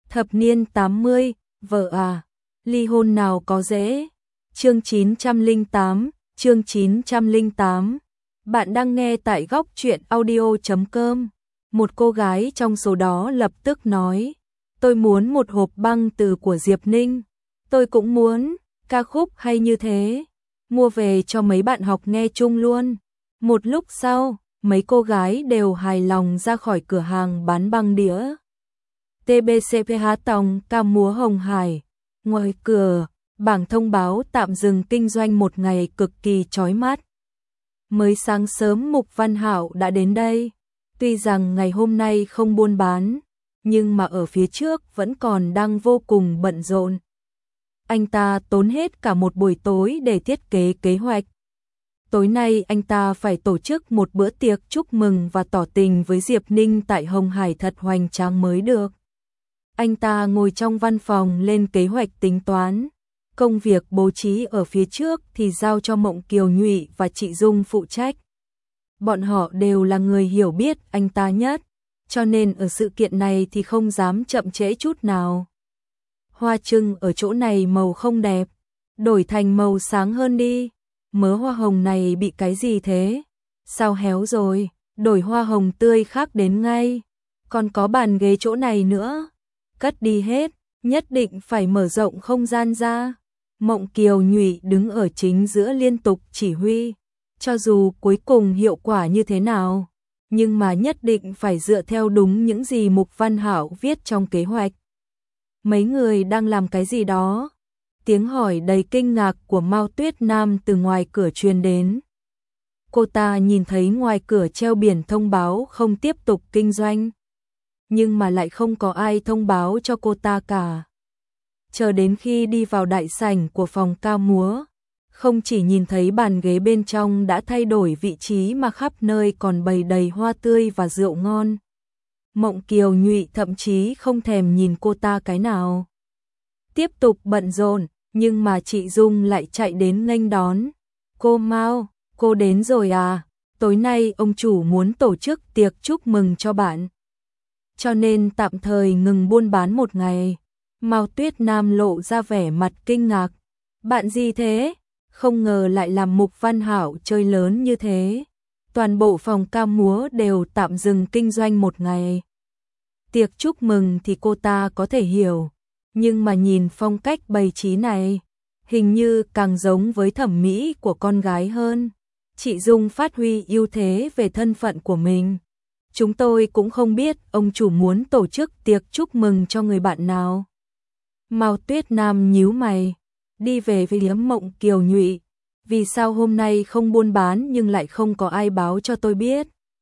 Thập niên 80, vợ à, ly hôn nào có dễ. Chương 908, chương 908. Bạn đang nghe tại góc truyện audio.com. Một cô gái trong số đó lập tức nói, tôi muốn một hộp băng từ của Diệp Ninh. Tôi cũng muốn, ca khúc hay như thế. Mua về cho mấy bạn học nghe chung luôn. Một lúc sau, mấy cô gái đều hài lòng ra khỏi cửa hàng bán băng đĩa. TBCPH Tòng ca múa Hồng Hải. Ngoài cửa, bảng thông báo tạm dừng kinh doanh một ngày cực kỳ chói mắt. Mới sáng sớm Mục Văn Hạo đã đến đây. Tuy rằng ngày hôm nay không buôn bán, nhưng mà ở phía trước vẫn còn đang vô cùng bận rộn. Anh ta tốn hết cả một buổi tối để thiết kế kế hoạch. Tối nay anh ta phải tổ chức một bữa tiệc chúc mừng và tỏ tình với Diệp Ninh tại Hồng Hải thật hoành tráng mới được. Anh ta ngồi trong văn phòng lên kế hoạch tính toán. Công việc bố trí ở phía trước thì giao cho Mộng Kiều Nhụy và chị Dung phụ trách. Bọn họ đều là người hiểu biết anh ta nhất, cho nên ở sự kiện này thì không dám chậm trễ chút nào. Hoa trưng ở chỗ này màu không đẹp, đổi thành màu sáng hơn đi. Mớ hoa hồng này bị cái gì thế? Sao héo rồi? Đổi hoa hồng tươi khác đến ngay. Còn có bàn ghế chỗ này nữa. Cất đi hết, nhất định phải mở rộng không gian ra. Mộng Kiều Nhụy đứng ở chính giữa liên tục chỉ huy. Cho dù cuối cùng hiệu quả như thế nào, nhưng mà nhất định phải dựa theo đúng những gì Mục Văn Hạo viết trong kế hoạch. Mấy người đang làm cái gì đó? Tiếng hỏi đầy kinh ngạc của Mao Tuyết Nam từ ngoài cửa truyền đến. Cô ta nhìn thấy ngoài cửa treo biển thông báo không tiếp tục kinh doanh, nhưng mà lại không có ai thông báo cho cô ta cả. Chờ đến khi đi vào đại sảnh của phòng ca múa, không chỉ nhìn thấy bàn ghế bên trong đã thay đổi vị trí mà khắp nơi còn bày đầy hoa tươi và rượu ngon. Mộng Kiều Nhụy thậm chí không thèm nhìn cô ta cái nào. Tiếp tục bận rộn, nhưng mà chị Dung lại chạy đến nghênh đón. Cô Mao, cô đến rồi à? Tối nay ông chủ muốn tổ chức tiệc chúc mừng cho bạn, cho nên tạm thời ngừng buôn bán một ngày. Mao Tuyết Nam lộ ra vẻ mặt kinh ngạc. Bạn gì thế? Không ngờ lại làm Mục Văn Hạo chơi lớn như thế. Toàn bộ phòng ca múa đều tạm dừng kinh doanh một ngày. Tiệc chúc mừng thì cô ta có thể hiểu, nhưng mà nhìn phong cách bày trí này, hình như càng giống với thẩm mỹ của con gái hơn. Chị Dung phát huy ưu thế về thân phận của mình. Chúng tôi cũng không biết ông chủ muốn tổ chức tiệc chúc mừng cho người bạn nào. Mao Tuyết Nam nhíu mày, đi về phía Mộng Kiều Nhụy. Vì sao hôm nay không buôn bán nhưng lại không có ai báo cho tôi biết?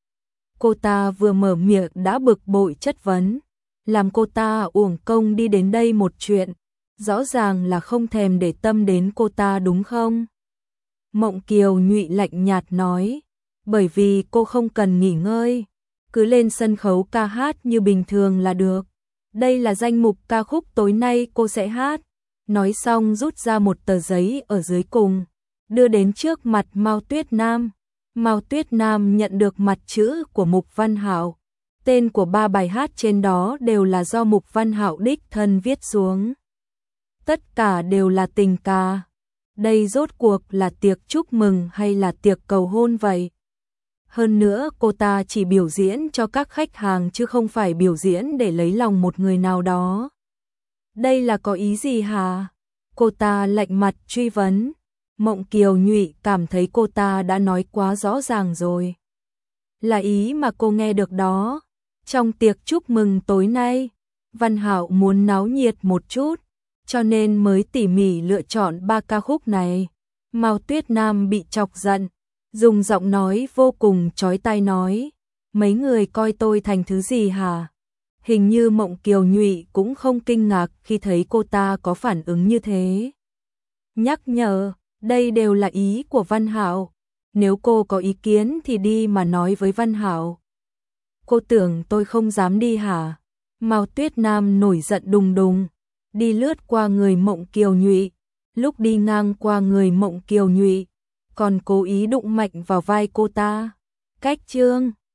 Cô ta vừa mở miệng đã bực bội chất vấn, làm cô ta uổng công đi đến đây một chuyện, rõ ràng là không thèm để tâm đến cô ta đúng không? Mộng Kiều Nhụy lạnh nhạt nói, bởi vì cô không cần nghỉ ngơi, cứ lên sân khấu ca hát như bình thường là được. Đây là danh mục ca khúc tối nay cô sẽ hát. Nói xong rút ra một tờ giấy ở dưới cùng, đưa đến trước mặt Mao Tuyết Nam. Mao Tuyết Nam nhận được mặt chữ của Mục Văn Hạo. Tên của 3 bài hát trên đó đều là do Mục Văn Hạo đích thân viết xuống. Tất cả đều là tình ca. Đây rốt cuộc là tiệc chúc mừng hay là tiệc cầu hôn vậy? Hơn nữa cô ta chỉ biểu diễn cho các khách hàng chứ không phải biểu diễn để lấy lòng một người nào đó. Đây là có ý gì hả? Cô ta lạnh mặt truy vấn. Mộng Kiều Nhụy cảm thấy cô ta đã nói quá rõ ràng rồi. Là ý mà cô nghe được đó. Trong tiệc chúc mừng tối nay, Văn Hạo muốn náo nhiệt một chút, cho nên mới tỉ mỉ lựa chọn 3 ca khúc này. Mao Tuyết Nam bị chọc giận, dùng giọng nói vô cùng chói tai nói, mấy người coi tôi thành thứ gì hả? Hình như Mộng Kiều Nhụy cũng không kinh ngạc khi thấy cô ta có phản ứng như thế. Nhắc nhở, đây đều là ý của Văn Hạo, nếu cô có ý kiến thì đi mà nói với Văn Hạo. Cô tưởng tôi không dám đi hả? Mao Tuyết Nam nổi giận đùng đùng, đi lướt qua người Mộng Kiều Nhụy, lúc đi ngang qua người Mộng Kiều Nhụy, còn cố ý đụng mạnh vào vai cô ta. Cách chương